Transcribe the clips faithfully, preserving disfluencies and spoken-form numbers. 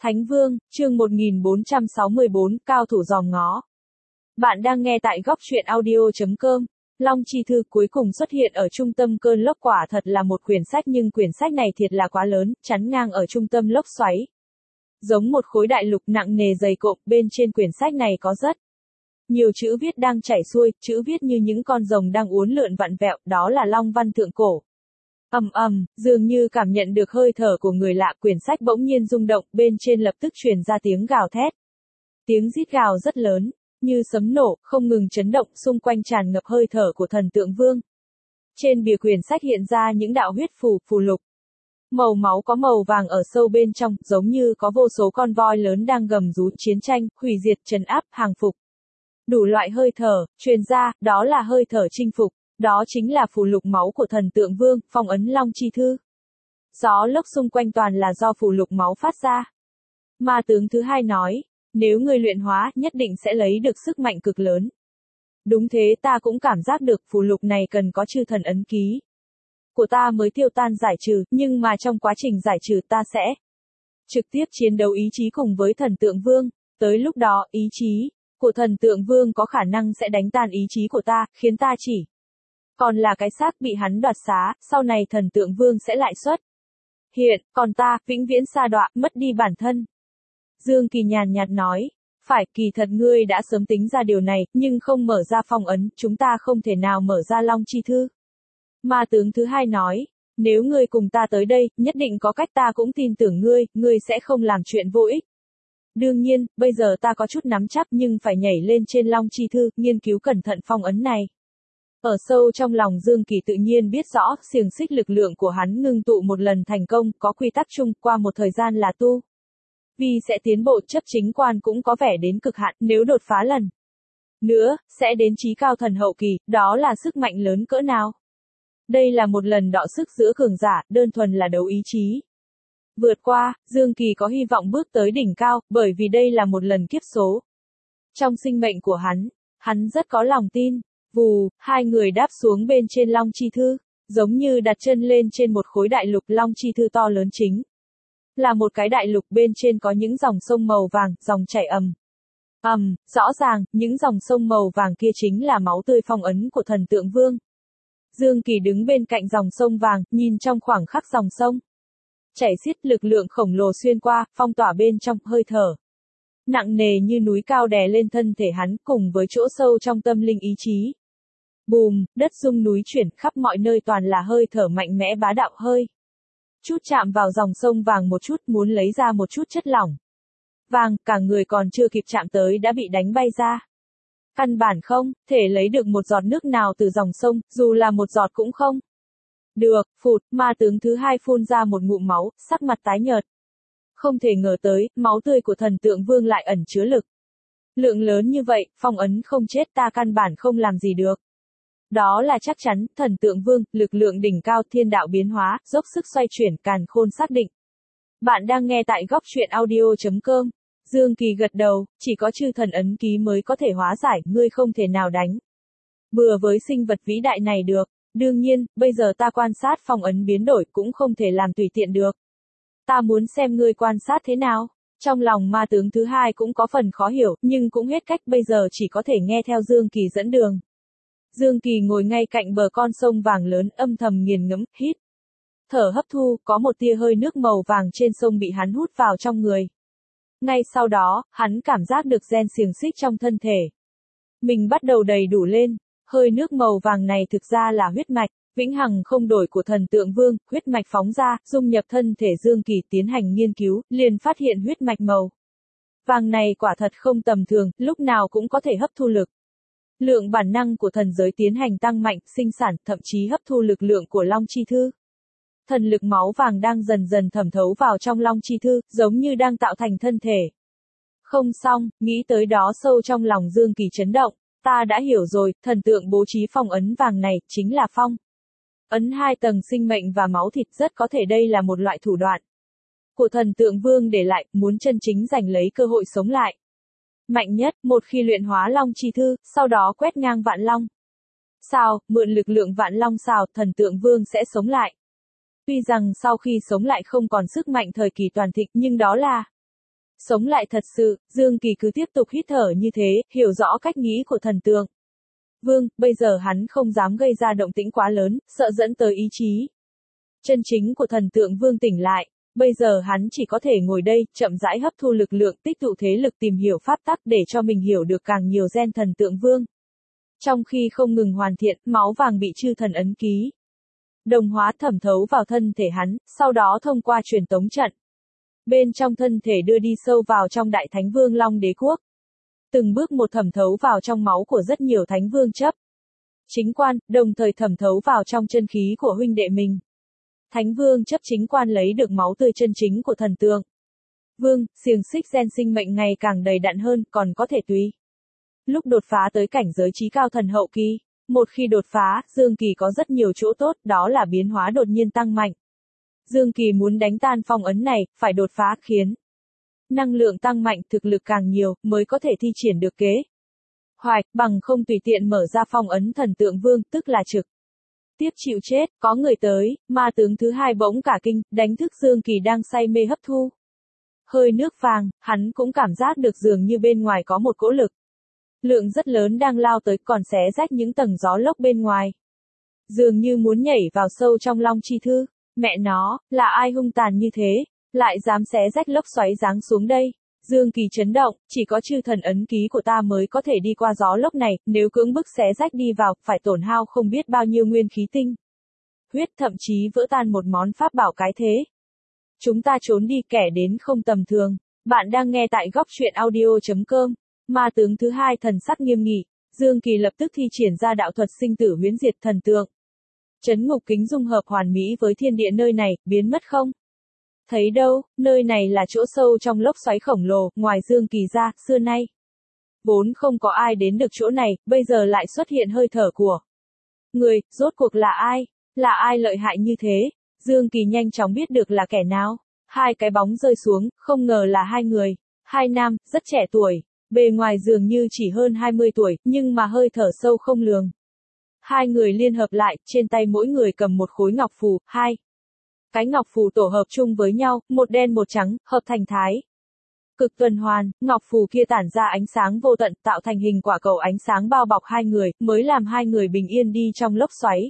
Thánh Vương, chương một nghìn bốn trăm sáu mươi bốn, cao thủ dòm ngó. Bạn đang nghe tại góc truyện audio chấm com. Long Chi Thư cuối cùng xuất hiện ở trung tâm cơn lốc, quả thật là một quyển sách, nhưng quyển sách này thiệt là quá lớn, chắn ngang ở trung tâm lốc xoáy. Giống một khối đại lục nặng nề dày cộm, bên trên quyển sách này có rất nhiều chữ viết đang chảy xuôi, chữ viết như những con rồng đang uốn lượn vặn vẹo, đó là long văn thượng cổ. Ầm ầm, dường như cảm nhận được hơi thở của người lạ, quyển sách bỗng nhiên rung động, bên trên lập tức truyền ra tiếng gào thét. Tiếng rít gào rất lớn, như sấm nổ, không ngừng chấn động, xung quanh tràn ngập hơi thở của thần tượng vương. Trên bìa quyển sách hiện ra những đạo huyết phù, phù lục. Màu máu có màu vàng ở sâu bên trong, giống như có vô số con voi lớn đang gầm rú, chiến tranh, hủy diệt, trấn áp, hàng phục. Đủ loại hơi thở, truyền ra, đó là hơi thở chinh phục. Đó chính là phù lục máu của thần tượng vương, phong ấn Long Chi Thư. Gió lốc xung quanh toàn là do phù lục máu phát ra. Ma tướng thứ hai nói, nếu ngươi luyện hóa, nhất định sẽ lấy được sức mạnh cực lớn. Đúng thế, ta cũng cảm giác được phù lục này cần có chư thần ấn ký của ta mới tiêu tan giải trừ, nhưng mà trong quá trình giải trừ ta sẽ trực tiếp chiến đấu ý chí cùng với thần tượng vương. Tới lúc đó, ý chí của thần tượng vương có khả năng sẽ đánh tan ý chí của ta, khiến ta chỉ còn là cái xác bị hắn đoạt xá, sau này thần tượng vương sẽ lại xuất hiện, còn ta, vĩnh viễn sa đọa, mất đi bản thân. Dương Kỳ nhàn nhạt nói, phải, kỳ thật ngươi đã sớm tính ra điều này, nhưng không mở ra phong ấn, chúng ta không thể nào mở ra Long Chi Thư. Ma tướng thứ hai nói, nếu ngươi cùng ta tới đây, nhất định có cách, ta cũng tin tưởng ngươi, ngươi sẽ không làm chuyện vô ích. Đương nhiên, bây giờ ta có chút nắm chắc, nhưng phải nhảy lên trên Long Chi Thư, nghiên cứu cẩn thận phong ấn này. Ở sâu trong lòng Dương Kỳ tự nhiên biết rõ, xiềng xích lực lượng của hắn ngưng tụ một lần thành công, có quy tắc chung, qua một thời gian là tu vì sẽ tiến bộ, chấp chính quan cũng có vẻ đến cực hạn, nếu đột phá lần nữa, sẽ đến chí cao thần hậu kỳ, đó là sức mạnh lớn cỡ nào. Đây là một lần đọ sức giữa cường giả, đơn thuần là đấu ý chí. Vượt qua, Dương Kỳ có hy vọng bước tới đỉnh cao, bởi vì đây là một lần kiếp số. Trong sinh mệnh của hắn, hắn rất có lòng tin. Vù, hai người đáp xuống bên trên Long Chi Thư, giống như đặt chân lên trên một khối đại lục. Long Chi Thư to lớn chính là một cái đại lục, bên trên có những dòng sông màu vàng, dòng chảy ầm ầm, rõ ràng, những dòng sông màu vàng kia chính là máu tươi phong ấn của thần tượng vương. Dương Kỳ đứng bên cạnh dòng sông vàng, nhìn trong khoảng khắc dòng sông chảy xiết, lực lượng khổng lồ xuyên qua, phong tỏa bên trong, hơi thở nặng nề như núi cao đè lên thân thể hắn, cùng với chỗ sâu trong tâm linh ý chí. Bùm, đất rung núi chuyển, khắp mọi nơi toàn là hơi thở mạnh mẽ bá đạo, hơi chút chạm vào dòng sông vàng một chút, muốn lấy ra một chút chất lỏng vàng, cả người còn chưa kịp chạm tới đã bị đánh bay ra. Căn bản không thể lấy được một giọt nước nào từ dòng sông, dù là một giọt cũng không được. Phụt, ma tướng thứ hai phun ra một ngụm máu, sắc mặt tái nhợt. Không thể ngờ tới, máu tươi của thần tượng vương lại ẩn chứa lực lượng lớn như vậy, phong ấn không chết, ta căn bản không làm gì được. Đó là chắc chắn, thần tượng vương, lực lượng đỉnh cao, thiên đạo biến hóa, dốc sức xoay chuyển, càn khôn xác định. Bạn đang nghe tại góc truyện audio chấm com. Dương Kỳ gật đầu, chỉ có chư thần ấn ký mới có thể hóa giải, ngươi không thể nào đánh bừa với sinh vật vĩ đại này được. Đương nhiên, bây giờ ta quan sát phong ấn biến đổi cũng không thể làm tùy tiện được. Ta muốn xem ngươi quan sát thế nào. Trong lòng ma tướng thứ hai cũng có phần khó hiểu, nhưng cũng hết cách, bây giờ chỉ có thể nghe theo Dương Kỳ dẫn đường. Dương Kỳ ngồi ngay cạnh bờ con sông vàng lớn, âm thầm nghiền ngẫm, hít thở hấp thu, có một tia hơi nước màu vàng trên sông bị hắn hút vào trong người. Ngay sau đó, hắn cảm giác được gen xiềng xích trong thân thể mình bắt đầu đầy đủ lên. Hơi nước màu vàng này thực ra là huyết mạch vĩnh hằng không đổi của thần tượng vương, huyết mạch phóng ra, dung nhập thân thể Dương Kỳ, tiến hành nghiên cứu, liền phát hiện huyết mạch màu vàng này quả thật không tầm thường, lúc nào cũng có thể hấp thu lực lượng bản năng của thần giới tiến hành tăng mạnh, sinh sản, thậm chí hấp thu lực lượng của Long Chi Thư. Thần lực máu vàng đang dần dần thẩm thấu vào trong Long Chi Thư, giống như đang tạo thành thân thể. Không xong, nghĩ tới đó sâu trong lòng Dương Kỳ chấn động. Ta đã hiểu rồi, thần tượng bố trí phong ấn vàng này, chính là phong ấn hai tầng sinh mệnh và máu thịt, rất có thể đây là một loại thủ đoạn của thần tượng vương để lại, muốn chân chính giành lấy cơ hội sống lại mạnh nhất, một khi luyện hóa Long Chi Thư, sau đó quét ngang vạn long sao, mượn lực lượng vạn long sao, thần tượng vương sẽ sống lại. Tuy rằng sau khi sống lại không còn sức mạnh thời kỳ toàn thịnh, nhưng đó là Sống lại thật sự, Dương Kỳ cứ tiếp tục hít thở như thế, hiểu rõ cách nghĩ của thần tượng Vương, bây giờ hắn không dám gây ra động tĩnh quá lớn, sợ dẫn tới ý chí chân chính của thần tượng Vương tỉnh lại. Bây giờ hắn chỉ có thể ngồi đây, chậm rãi hấp thu lực lượng, tích tụ thế lực, tìm hiểu pháp tắc để cho mình hiểu được càng nhiều gen thần tượng Vương. Trong khi không ngừng hoàn thiện, máu vàng bị chư thần ấn ký đồng hóa thẩm thấu vào thân thể hắn, sau đó thông qua truyền tống trận bên trong thân thể đưa đi sâu vào trong Đại Thánh Vương Long Đế Quốc. Từng bước một thẩm thấu vào trong máu của rất nhiều thánh vương chấp chính quan, đồng thời thẩm thấu vào trong chân khí của huynh đệ mình. Thánh vương chấp chính quan lấy được máu tươi chân chính của thần tượng Vương, xiềng xích gen sinh mệnh ngày càng đầy đặn hơn, còn có thể tùy lúc đột phá tới cảnh giới chí cao thần hậu kỳ. Một khi đột phá, Dương Kỳ có rất nhiều chỗ tốt, đó là biến hóa đột nhiên tăng mạnh. Dương Kỳ muốn đánh tan phong ấn này, phải đột phá khiến năng lượng tăng mạnh, thực lực càng nhiều, mới có thể thi triển được kế hoạch, bằng không tùy tiện mở ra phong ấn thần tượng Vương, tức là trực tiếp chịu chết. Có người tới, ma tướng thứ hai bỗng cả kinh, đánh thức Dương Kỳ đang say mê hấp thu hơi nước vàng, hắn cũng cảm giác được dường như bên ngoài có một cỗ lực lượng rất lớn đang lao tới, còn xé rách những tầng gió lốc bên ngoài. Dường như muốn nhảy vào sâu trong Long Chi Thư. Mẹ nó, là ai hung tàn như thế, lại dám xé rách lốc xoáy giáng xuống đây. Dương Kỳ chấn động, chỉ có chư thần ấn ký của ta mới có thể đi qua gió lốc này, nếu cưỡng bức xé rách đi vào, phải tổn hao không biết bao nhiêu nguyên khí tinh huyết, thậm chí vỡ tan một món pháp bảo cái thế. Chúng ta trốn đi, kẻ đến không tầm thường. Bạn đang nghe tại góc truyện audio chấm com. Ma tướng thứ hai thần sắc nghiêm nghị, Dương Kỳ lập tức thi triển ra đạo thuật sinh tử huyễn diệt thần tượng. Chấn ngục kính dung hợp hoàn mỹ với thiên địa nơi này, biến mất không thấy đâu. Nơi này là chỗ sâu trong lốc xoáy khổng lồ, ngoài Dương Kỳ ra, xưa nay vốn không có ai đến được chỗ này, bây giờ lại xuất hiện hơi thở của người, rốt cuộc là ai? Là ai lợi hại như thế? Dương Kỳ nhanh chóng biết được là kẻ nào. Hai cái bóng rơi xuống, không ngờ là hai người, hai nam, rất trẻ tuổi. Bề ngoài dường như chỉ hơn hai mươi tuổi, nhưng mà hơi thở sâu không lường. Hai người liên hợp lại, trên tay mỗi người cầm một khối ngọc phù, hai cái ngọc phù tổ hợp chung với nhau, một đen một trắng, hợp thành thái cực tuần hoàn. Ngọc phù kia tản ra ánh sáng vô tận, tạo thành hình quả cầu ánh sáng bao bọc hai người, mới làm hai người bình yên đi trong lốc xoáy.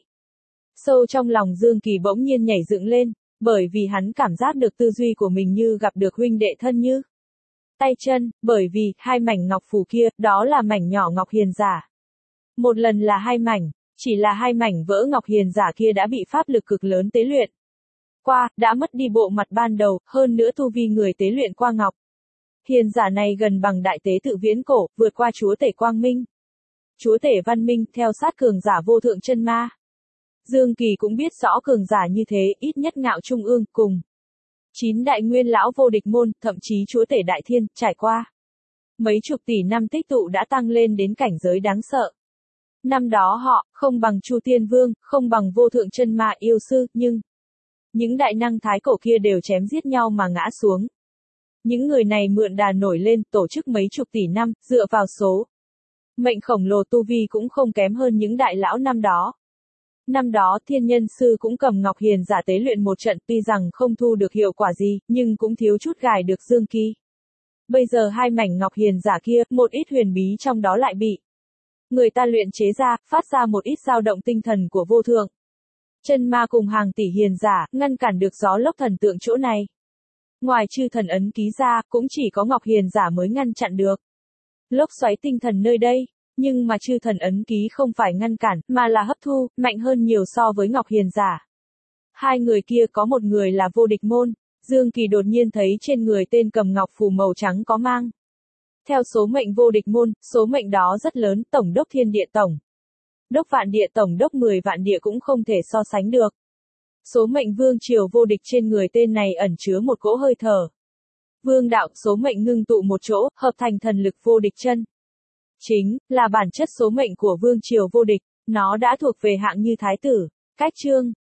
Sâu trong lòng Dương Kỳ bỗng nhiên nhảy dựng lên, bởi vì hắn cảm giác được tư duy của mình như gặp được huynh đệ thân như tay chân, bởi vì, hai mảnh ngọc phù kia, đó là mảnh nhỏ ngọc hiền giả. Một lần là hai mảnh, chỉ là hai mảnh vỡ ngọc hiền giả kia đã bị pháp lực cực lớn tế luyện qua, đã mất đi bộ mặt ban đầu, hơn nữa tu vi người tế luyện qua ngọc hiền giả này gần bằng đại tế tự viễn cổ, vượt qua chúa tể quang minh, chúa tể văn minh, theo sát cường giả vô thượng chân ma. Dương Kỳ cũng biết rõ cường giả như thế, ít nhất ngạo trung ương, cùng chín đại nguyên lão vô địch môn, thậm chí chúa tể đại thiên, trải qua mấy chục tỷ năm tích tụ đã tăng lên đến cảnh giới đáng sợ. Năm đó họ, không bằng Chu Tiên Vương, không bằng vô thượng chân ma yêu sư, nhưng những đại năng thái cổ kia đều chém giết nhau mà ngã xuống. Những người này mượn đà nổi lên, tổ chức mấy chục tỷ năm, dựa vào số mệnh khổng lồ tu vi cũng không kém hơn những đại lão năm đó. Năm đó thiên nhân sư cũng cầm ngọc hiền giả tế luyện một trận, tuy rằng không thu được hiệu quả gì, nhưng cũng thiếu chút gài được Dương Kỳ. Bây giờ hai mảnh ngọc hiền giả kia, một ít huyền bí trong đó lại bị người ta luyện chế ra, phát ra một ít dao động tinh thần của vô thượng chân ma cùng hàng tỷ hiền giả, ngăn cản được gió lốc thần tượng chỗ này. Ngoài chư thần ấn ký ra, cũng chỉ có ngọc hiền giả mới ngăn chặn được lốc xoáy tinh thần nơi đây. Nhưng mà chư thần ấn ký không phải ngăn cản, mà là hấp thu, mạnh hơn nhiều so với ngọc hiền giả. Hai người kia có một người là vô địch môn. Dương Kỳ đột nhiên thấy trên người tên cầm ngọc phù màu trắng có mang theo số mệnh vô địch môn, số mệnh đó rất lớn, tổng đốc thiên địa, tổng đốc vạn địa, tổng đốc mười vạn địa cũng không thể so sánh được. Số mệnh vương triều vô địch trên người tên này ẩn chứa một cỗ hơi thở vương đạo, số mệnh ngưng tụ một chỗ, hợp thành thần lực vô địch chân chính, là bản chất số mệnh của vương triều vô địch. Nó đã thuộc về hạng như thái tử. Cách chương